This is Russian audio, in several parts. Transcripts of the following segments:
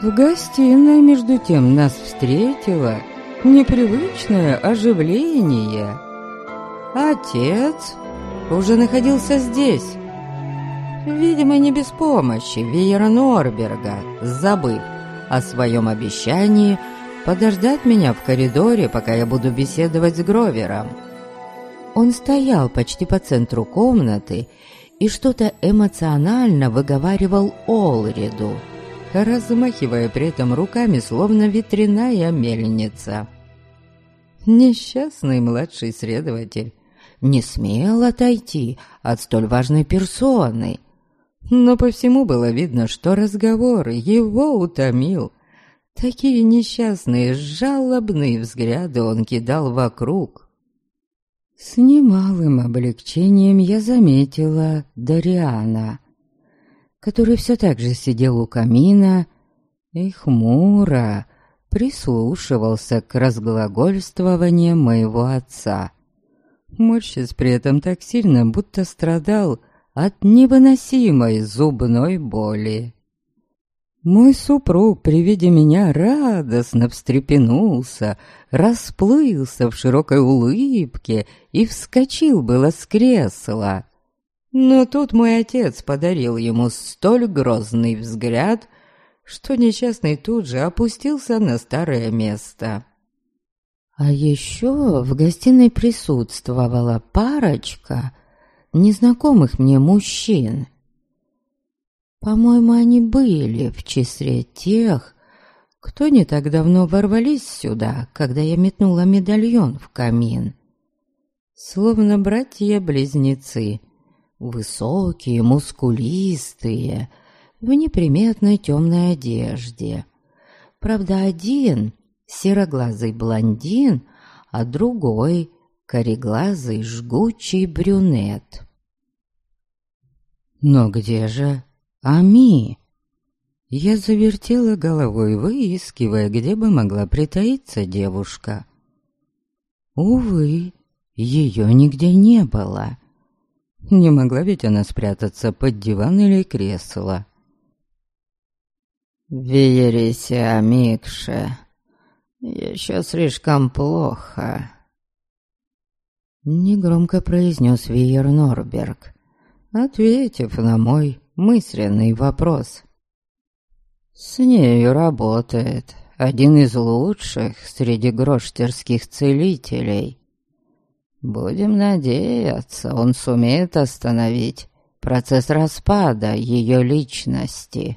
В гостиной, между тем, нас встретило непривычное оживление. Отец уже находился здесь. Видимо, не без помощи Вейера Норберга, забыв о своем обещании подождать меня в коридоре, пока я буду беседовать с Гровером. Он стоял почти по центру комнаты и что-то эмоционально выговаривал Олриду, размахивая при этом руками, словно ветряная мельница. Несчастный младший следователь не смел отойти от столь важной персоны, но по всему было видно, что разговор его утомил. Такие несчастные, жалобные взгляды он кидал вокруг. С немалым облегчением я заметила Дариана, который все так же сидел у камина и хмуро прислушивался к разглагольствованию моего отца, морщась при этом так сильно, будто страдал от невыносимой зубной боли. Мой супруг при виде меня радостно встрепенулся, расплылся в широкой улыбке и вскочил было с кресла. Но тут мой отец подарил ему столь грозный взгляд, что несчастный тут же опустился на старое место. А еще в гостиной присутствовала парочка незнакомых мне мужчин. По-моему, они были в числе тех, кто не так давно ворвались сюда, когда я метнула медальон в камин. Словно братья-близнецы, высокие, мускулистые, в неприметной темной одежде. Правда, один сероглазый блондин, а другой кореглазый жгучий брюнет. Но где же Ами? Я завертела головой, выискивая, где бы могла притаиться девушка. Увы, ее нигде не было. Не могла ведь она спрятаться под диван или кресло. «Веерися, Амикше, еще слишком плохо», — негромко произнес Вейер Норберг, ответив на мой мысленный вопрос. «С нею работает один из лучших среди гроштерских целителей. Будем надеяться, он сумеет остановить процесс распада ее личности».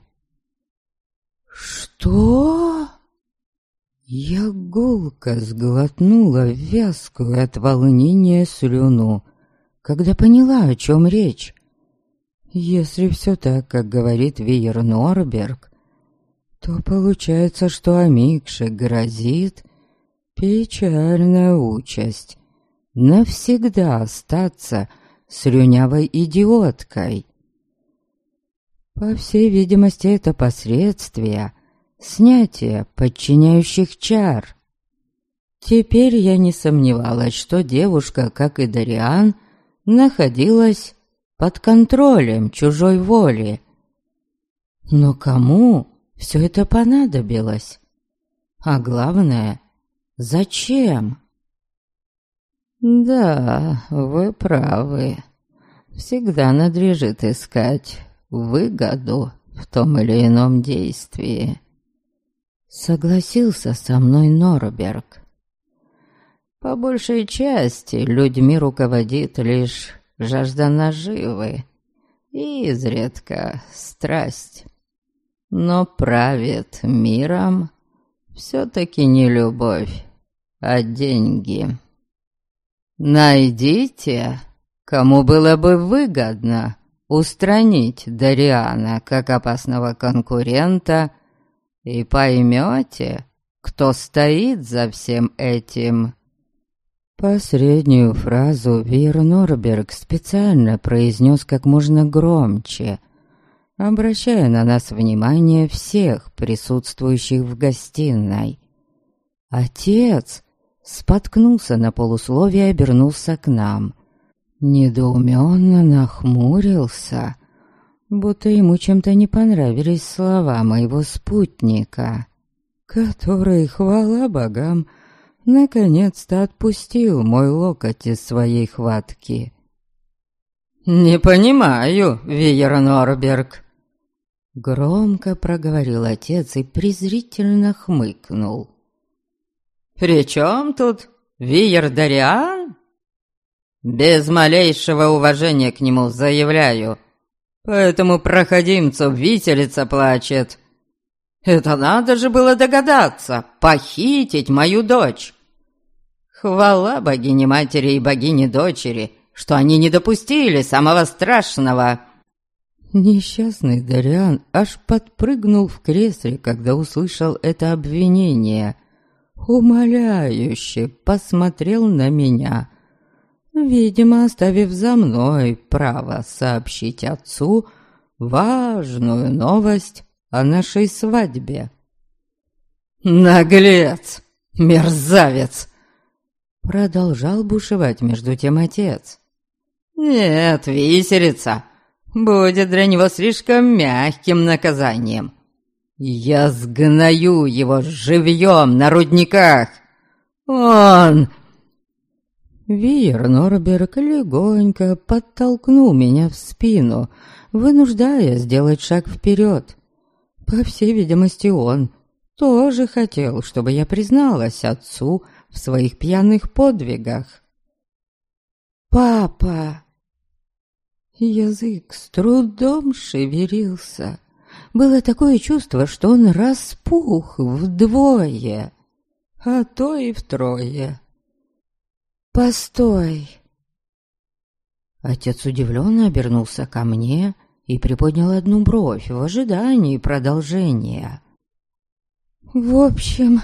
«Что?» Я гулко сглотнула вязкую от волнения слюну, когда поняла, о чем речь. Если все так, как говорит Вейер Норберг, то получается, что Амикше грозит печальная участь навсегда остаться слюнявой идиоткой. По всей видимости, это последствия снятия подчиняющих чар. Теперь я не сомневалась, что девушка, как и Дариан, находилась под контролем чужой воли. Но кому все это понадобилось? А главное, зачем? Да, вы правы. Всегда надлежит искать выгоду в том или ином действии. Согласился со мной Норберг. По большей части людьми руководит лишь жажда наживы и изредка страсть. Но правит миром все-таки не любовь, а деньги. Найдите, кому было бы выгодно устранить Дариана как опасного конкурента, и поймете, кто стоит за всем этим. Последнюю фразу Вейер Норберг специально произнес как можно громче, обращая на нас внимание всех присутствующих в гостиной. Отец споткнулся на полусловие и обернулся к нам. Недоуменно нахмурился, будто ему чем-то не понравились слова моего спутника, который, хвала богам, наконец-то отпустил мой локоть из своей хватки. «Не понимаю, Виер Норберг», — громко проговорил отец и презрительно хмыкнул. «При чем тут Виер Дариан? Без малейшего уважения к нему заявляю, по этому проходимцу виселица плачет. Это надо же было догадаться, похитить мою дочь. Хвала богине-матери и богине-дочери, что они не допустили самого страшного». Несчастный Дариан аж подпрыгнул в кресле, когда услышал это обвинение. Умоляюще посмотрел на меня, видимо, оставив за мной право сообщить отцу важную новость о нашей свадьбе. «Наглец! Мерзавец!» Продолжал бушевать между тем отец. «Нет, виселица будет для него слишком мягким наказанием. Я сгною его живьем на рудниках. Он...» Виер Норберг легонько подтолкнул меня в спину, вынуждая сделать шаг вперед. По всей видимости, он тоже хотел, чтобы я призналась отцу в своих пьяных подвигах. «Папа!» Язык с трудом шевелился. Было такое чувство, что он распух вдвое, а то и втрое. «Постой!» Отец удивленно обернулся ко мне и приподнял одну бровь в ожидании продолжения. «В общем,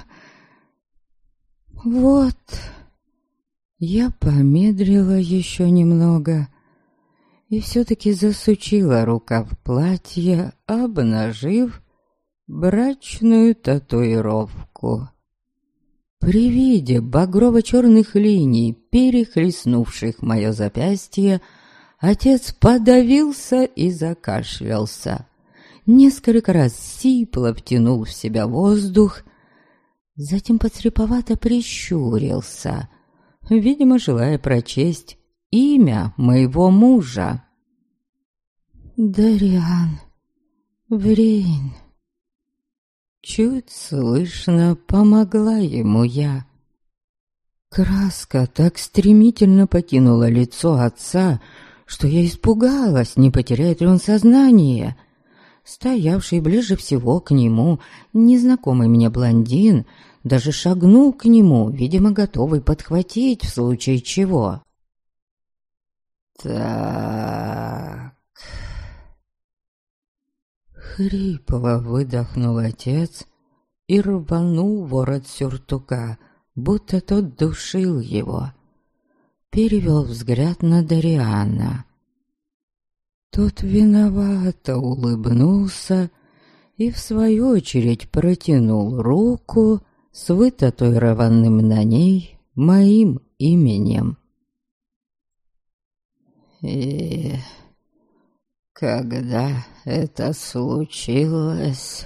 вот...» Я помедлила еще немного и все-таки засучила рукав платья, обнажив брачную татуировку. При виде багрово-черных линий, перехлестнувших мое запястье, отец подавился и закашлялся. Несколько раз сипло втянул в себя воздух, затем подслеповато прищурился, видимо, желая прочесть имя моего мужа. «Дариан Врейн». Чуть слышно помогла ему я. Краска так стремительно покинула лицо отца, что я испугалась, не потеряет ли он сознание. Стоявший ближе всего к нему незнакомый мне блондин даже шагнул к нему, видимо, готовый подхватить в случае чего. «Так...» Хрипло выдохнул отец и рванул ворот сюртука, будто тот душил его. Перевел взгляд на Дариана. Тот виновато улыбнулся и, в свою очередь, протянул руку с вытатуированным на ней моим именем. «И когда это случилось?»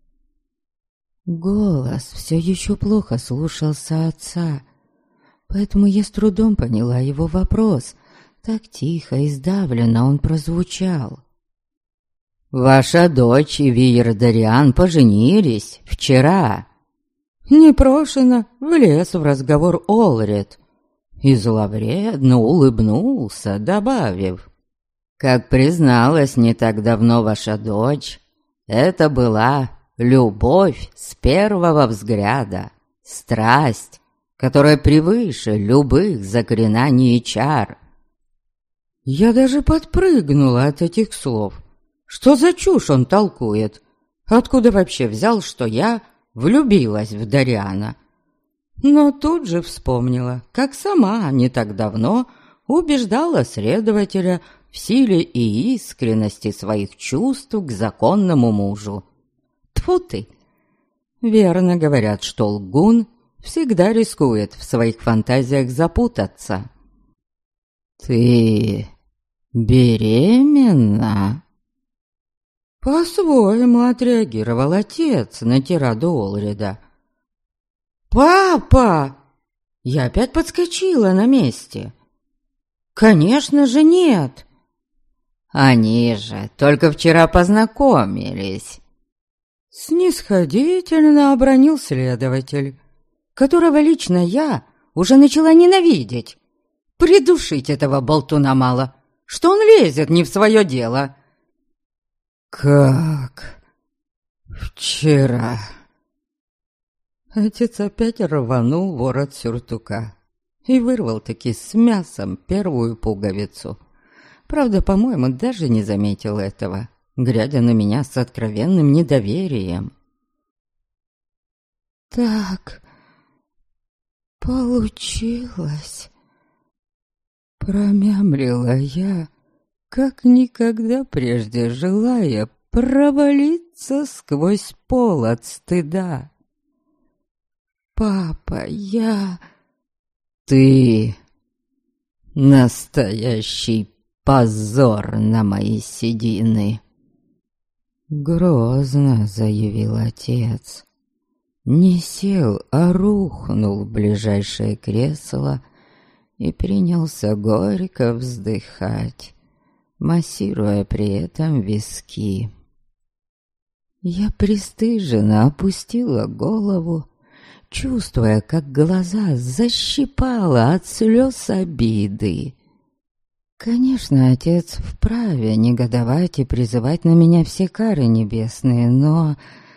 Голос все еще плохо слушался отца, поэтому я с трудом поняла его вопрос. Так тихо и сдавленно он прозвучал. «Ваша дочь и Виер Дариан поженились вчера». Непрошено влез в разговор Олред и зловредно улыбнулся, добавив: «Как призналась не так давно ваша дочь, это была любовь с первого взгляда, страсть, которая превыше любых заклинаний и чар». Я даже подпрыгнула от этих слов. Что за чушь он толкует? Откуда вообще взял, что я влюбилась в Дариана? Но тут же вспомнила, как сама не так давно убеждала следователя в силе и искренности своих чувств к законному мужу. Тьфу ты! Верно говорят, что лгун всегда рискует в своих фантазиях запутаться. «Ты беременна?» По-своему отреагировал отец на тираду Олрида. «Папа!» Я опять подскочила на месте. «Конечно же нет!» «Они же только вчера познакомились!» Снисходительно обронил следователь, которого лично я уже начала ненавидеть. Придушить этого болтуна мало, что он лезет не в свое дело. «Как вчера?» Отец опять рванул ворот сюртука и вырвал-таки с мясом первую пуговицу. Правда, по-моему, даже не заметил этого, глядя на меня с откровенным недоверием. «Так получилось», — промямлила я, как никогда прежде желая провалиться сквозь пол от стыда. «Папа, я...» «Ты настоящий позор на мои седины!» Грозно заявил отец. Не сел, а рухнул в ближайшее кресло и принялся горько вздыхать, массируя при этом виски. Я пристыженно опустила голову, чувствуя, как глаза защипало от слез обиды. Конечно, отец вправе негодовать и призывать на меня все кары небесные, но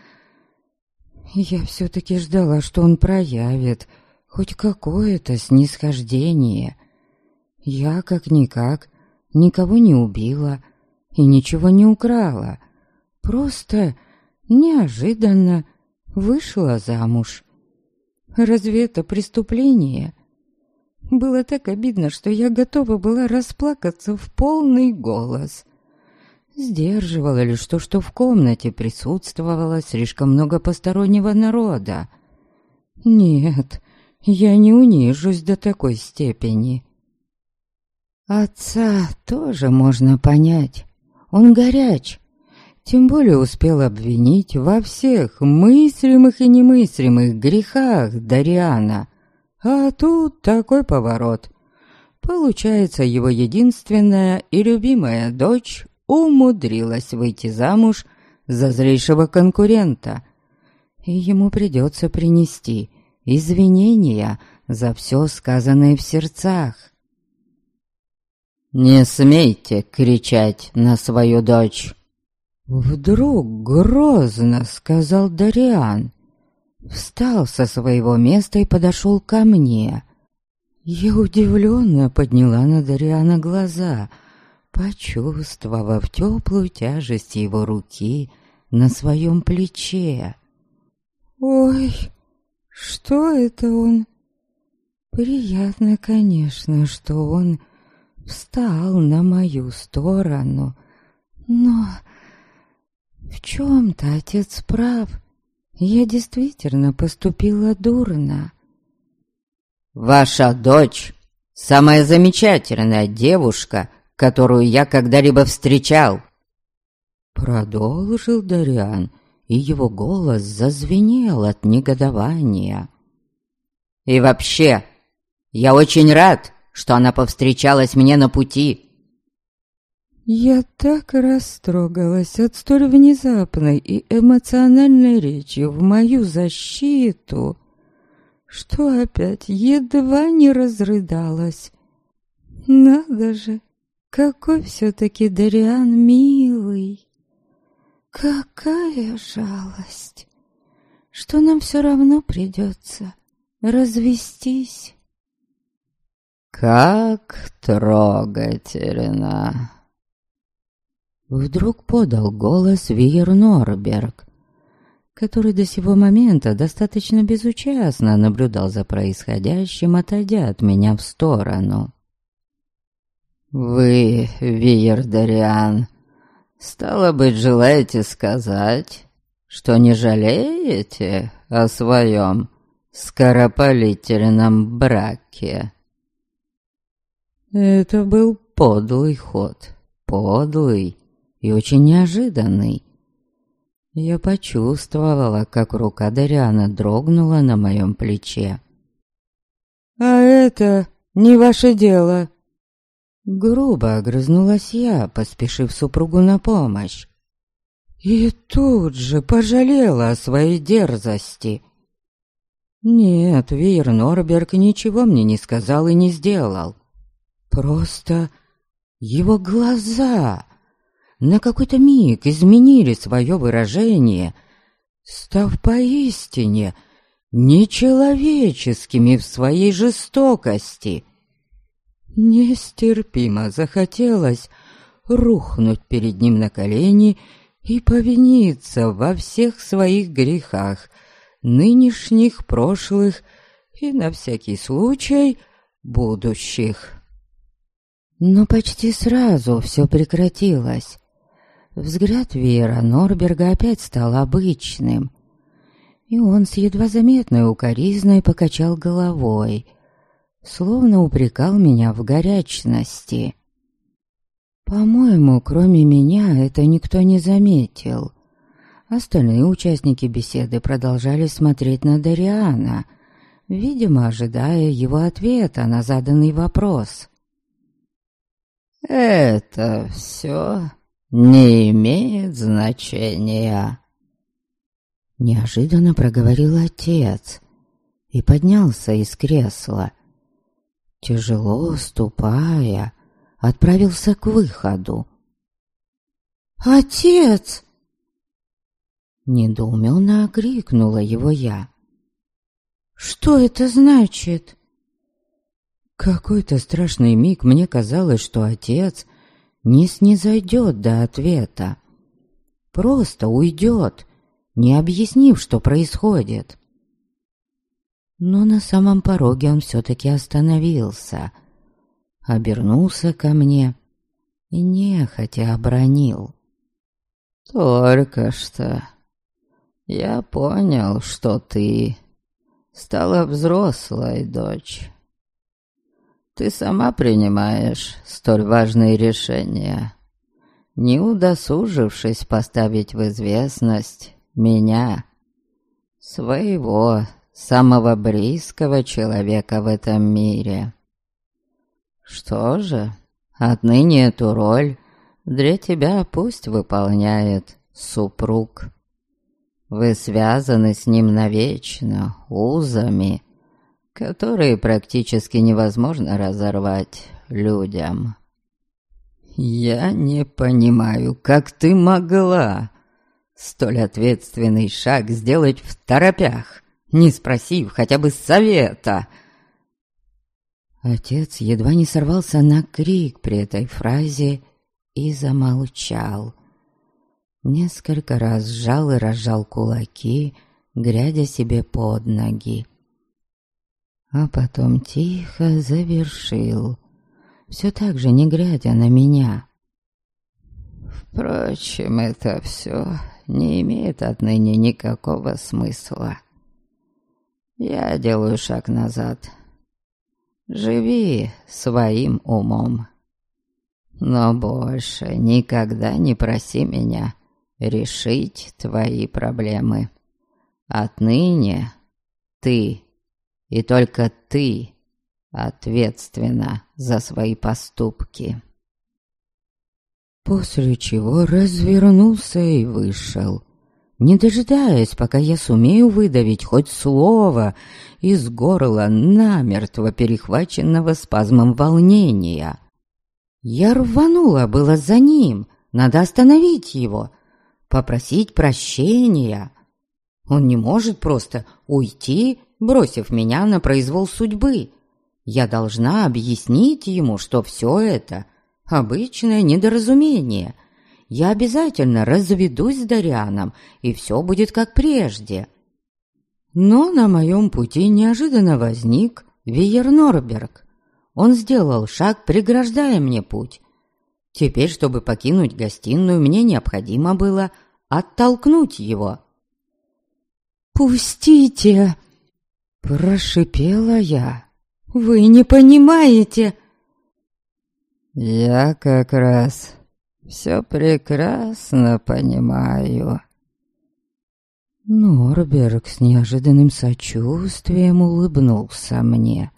я все-таки ждала, что он проявит хоть какое-то снисхождение. Я, как-никак, никого не убила и ничего не украла, просто неожиданно вышла замуж. Разве это преступление? Было так обидно, что я готова была расплакаться в полный голос. Сдерживало лишь то, что в комнате присутствовало слишком много постороннего народа. Нет, я не унижусь до такой степени. Отца тоже можно понять. Он горяч. Тем более успел обвинить во всех мыслимых и немыслимых грехах Дариана. А тут такой поворот. Получается, его единственная и любимая дочь умудрилась выйти замуж за злейшего конкурента. И ему придется принести извинения за все сказанное в сердцах. «Не смейте кричать на свою дочь!» Вдруг грозно сказал Дариан. Встал со своего места и подошел ко мне. Я удивленно подняла на Дариана глаза, почувствовав теплую тяжесть его руки на своем плече. «Ой, что это он?» Приятно, конечно, что он встал на мою сторону, но в чем-то отец прав. Я действительно поступила дурно. «Ваша дочь — самая замечательная девушка, которую я когда-либо встречал!» Продолжил Дариан, и его голос зазвенел от негодования. «И вообще, я очень рад, что она повстречалась мне на пути!» Я так растрогалась от столь внезапной и эмоциональной речи в мою защиту, что опять едва не разрыдалась. Надо же, какой все-таки Дариан милый! Какая жалость, что нам все равно придется развестись. «Как трогательно!» Вдруг подал голос Виер Норберг, который до сего момента достаточно безучастно наблюдал за происходящим, отойдя от меня в сторону. «Вы, Виер Дариан, стало быть, желаете сказать, что не жалеете о своем скоропалительном браке?» Это был подлый ход, подлый и очень неожиданный. Я почувствовала, как рука Дариана дрогнула на моем плече. «А это не ваше дело!» Грубо огрызнулась я, поспешив супругу на помощь. И тут же пожалела о своей дерзости. Нет, Вейер Норберг ничего мне не сказал и не сделал. Просто его глаза на какой-то миг изменили свое выражение, став поистине нечеловеческими в своей жестокости. Нестерпимо захотелось рухнуть перед ним на колени и повиниться во всех своих грехах, нынешних, прошлых и, на всякий случай, будущих. Но почти сразу все прекратилось. Взгляд Вейера Норберга опять стал обычным, и он с едва заметной укоризной покачал головой, словно упрекал меня в горячности. По-моему, кроме меня это никто не заметил. Остальные участники беседы продолжали смотреть на Дариана, видимо, ожидая его ответа на заданный вопрос. «Это все не имеет значения», — неожиданно проговорил отец и поднялся из кресла. Тяжело ступая, отправился к выходу. «Отец!» Недоуменно окрикнула его я. «Что это значит?» Какой-то страшный миг мне казалось, что отец не снизойдет до ответа. Просто уйдет, не объяснив, что происходит. Но на самом пороге он все-таки остановился, обернулся ко мне и нехотя обронил. «Только что я понял, что ты стала взрослой, дочь. Ты сама принимаешь столь важные решения, не удосужившись поставить в известность меня, своего самого близкого человека в этом мире. Что же, отныне эту роль для тебя пусть выполняет супруг. Вы связаны с ним навечно узами, которые практически невозможно разорвать людям. Я не понимаю, как ты могла столь ответственный шаг сделать второпях, не спросив хотя бы совета. Отец едва не сорвался на крик при этой фразе и замолчал. Несколько раз сжал и разжал кулаки, глядя себе под ноги. А потом тихо завершил, все так же не глядя на меня. Впрочем, это все не имеет отныне никакого смысла. Я делаю шаг назад. Живи своим умом. Но больше никогда не проси меня решить твои проблемы. Отныне ты и только ты ответственна за свои поступки. После чего развернулся и вышел, не дожидаясь, пока я сумею выдавить хоть слово из горла намертво перехваченного спазмом волнения. Я рванула было за ним, надо остановить его, попросить прощения. Он не может просто уйти, бросив меня на произвол судьбы. Я должна объяснить ему, что все это обычное недоразумение. Я обязательно разведусь с Дарианом, и все будет как прежде. Но на моем пути неожиданно возник Вейер Норберг. Он сделал шаг, преграждая мне путь. Теперь, чтобы покинуть гостиную, мне необходимо было оттолкнуть его. «Пустите!» — прошипела я. «Вы не понимаете!» «Я как раз все прекрасно понимаю», Норберг с неожиданным сочувствием улыбнулся мне.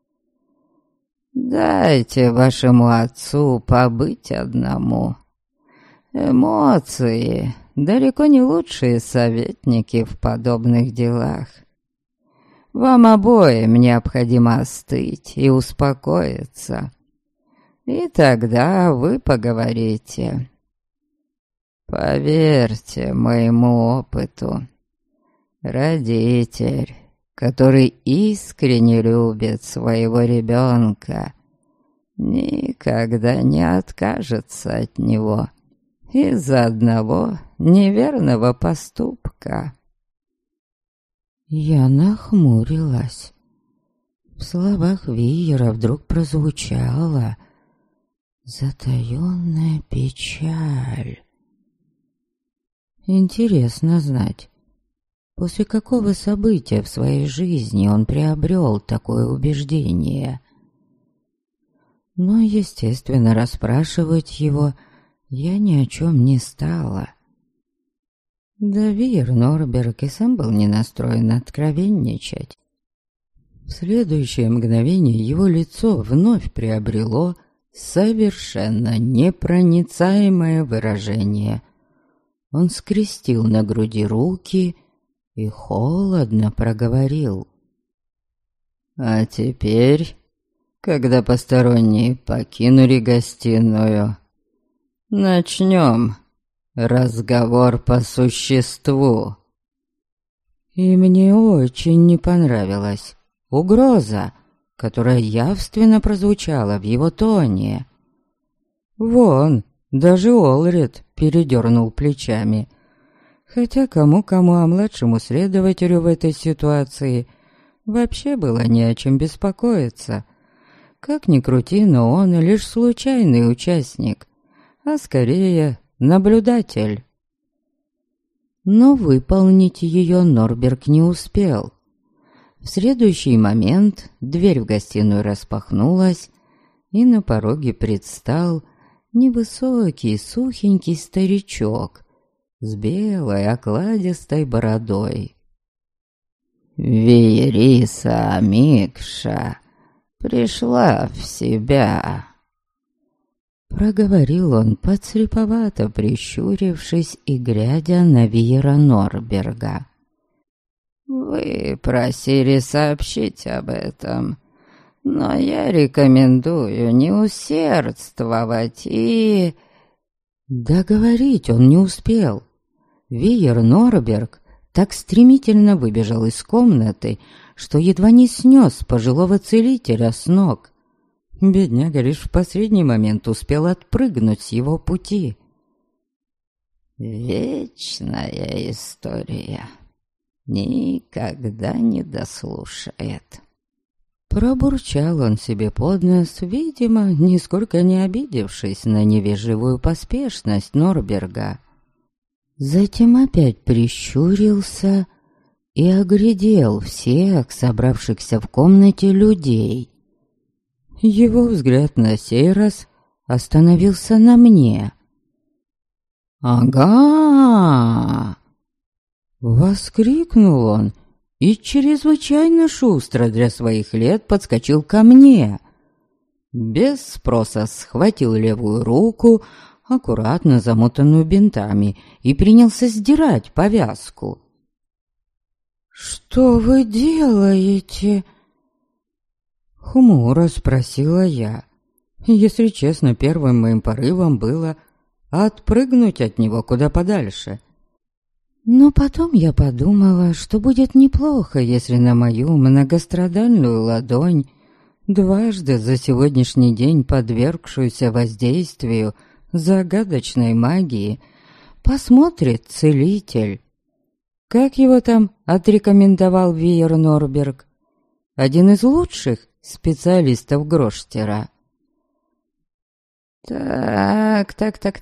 «Дайте вашему отцу побыть одному. Эмоции далеко не лучшие советники в подобных делах. Вам обоим необходимо остыть и успокоиться. И тогда вы поговорите. Поверьте моему опыту, родитель, который искренне любит своего ребенка, никогда не откажется от него из-за одного неверного поступка». Я нахмурилась. В словах Виера вдруг прозвучала затаённая печаль. Интересно знать, после какого события в своей жизни он приобрел такое убеждение. Но, естественно, расспрашивать его я ни о чем не стала. Да Виер Норберг и сам был не настроен откровенничать. В следующее мгновение его лицо вновь приобрело совершенно непроницаемое выражение. Он скрестил на груди руки и холодно проговорил: «А теперь, когда посторонние покинули гостиную, начнем разговор по существу». И мне очень не понравилась угроза, которая явственно прозвучала в его тоне. Вон, даже Олред передернул плечами. Хотя кому-кому, а младшему следователю в этой ситуации вообще было не о чем беспокоиться. Как ни крути, но он лишь случайный участник, а скорее наблюдатель. Но выполнить ее Норберг не успел. В следующий момент дверь в гостиную распахнулась, и на пороге предстал невысокий, сухенький старичок с белой окладистой бородой. «Виериса Микша пришла в себя», — проговорил он, подслеповато прищурившись и глядя на Виера Норберга. «Вы просили сообщить об этом, но я рекомендую не усердствовать и...» Договорить он не успел. Виер Норберг так стремительно выбежал из комнаты, что едва не снес пожилого целителя с ног. Бедняга лишь в последний момент успел отпрыгнуть с его пути. «Вечная история никогда не дослушает». Пробурчал он себе под нос, видимо, нисколько не обидевшись на невежливую поспешность Норберга. Затем опять прищурился и оглядел всех собравшихся в комнате людей. Его взгляд на сей раз остановился на мне. «Ага!» — воскликнул он и чрезвычайно шустро для своих лет подскочил ко мне. Без спроса схватил левую руку, аккуратно замотанную бинтами, и принялся сдирать повязку. «Что вы делаете?» — хмуро спросила я. Если честно, первым моим порывом было отпрыгнуть от него куда подальше. Но потом я подумала, что будет неплохо, если на мою многострадальную ладонь, дважды за сегодняшний день подвергшуюся воздействию загадочной магии, посмотрит целитель. Как его там отрекомендовал Виер Норберг? Один из лучших специалистов Гроштера. Так.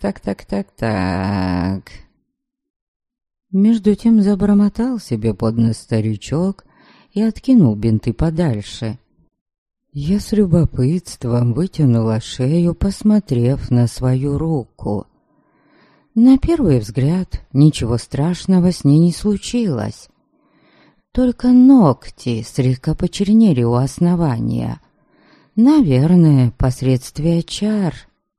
Между тем забормотал себе под нос старичок и откинул бинты подальше. Я с любопытством вытянула шею, посмотрев на свою руку. На первый взгляд ничего страшного с ней не случилось. Только ногти слегка почернели у основания. Наверное, последствия чар.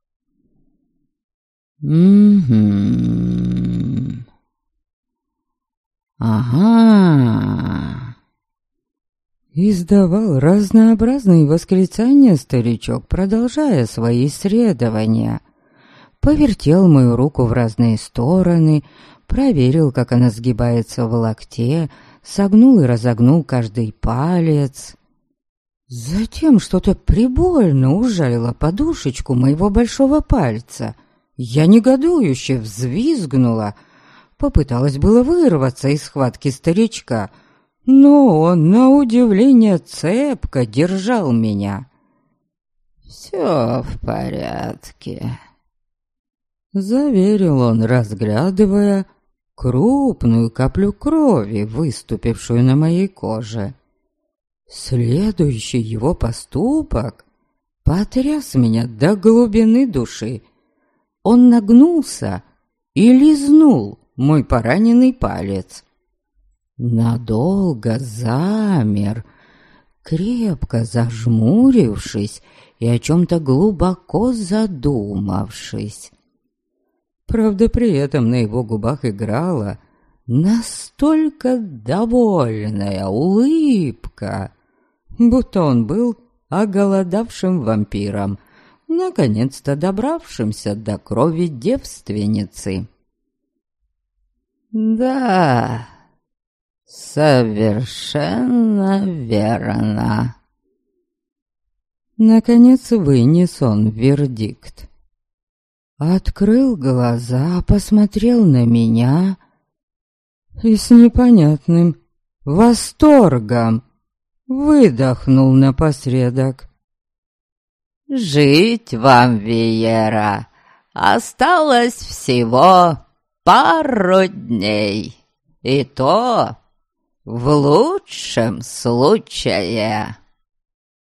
Ага. Издавал разнообразные восклицания старичок, продолжая свои исследования. Повертел мою руку в разные стороны, проверил, как она сгибается в локте, согнул и разогнул каждый палец. Затем что-то прибольно ужалило подушечку моего большого пальца. Я негодующе взвизгнула, попыталась было вырваться из схватки старичка, но он, на удивление, цепко держал меня. «Все в порядке», — заверил он, разглядывая крупную каплю крови, выступившую на моей коже. Следующий его поступок потряс меня до глубины души. Он нагнулся и лизнул мой пораненный палец. Надолго замер, крепко зажмурившись и о чем-то глубоко задумавшись. Правда, при этом на его губах играла настолько довольная улыбка, будто он был оголодавшим вампиром, наконец-то добравшимся до крови девственницы. «Да, совершенно верно», — наконец вынес он вердикт. Открыл глаза, посмотрел на меня и с непонятным восторгом выдохнул напоследок. «Жить вам, Виера, осталось всего пару дней, и то в лучшем случае».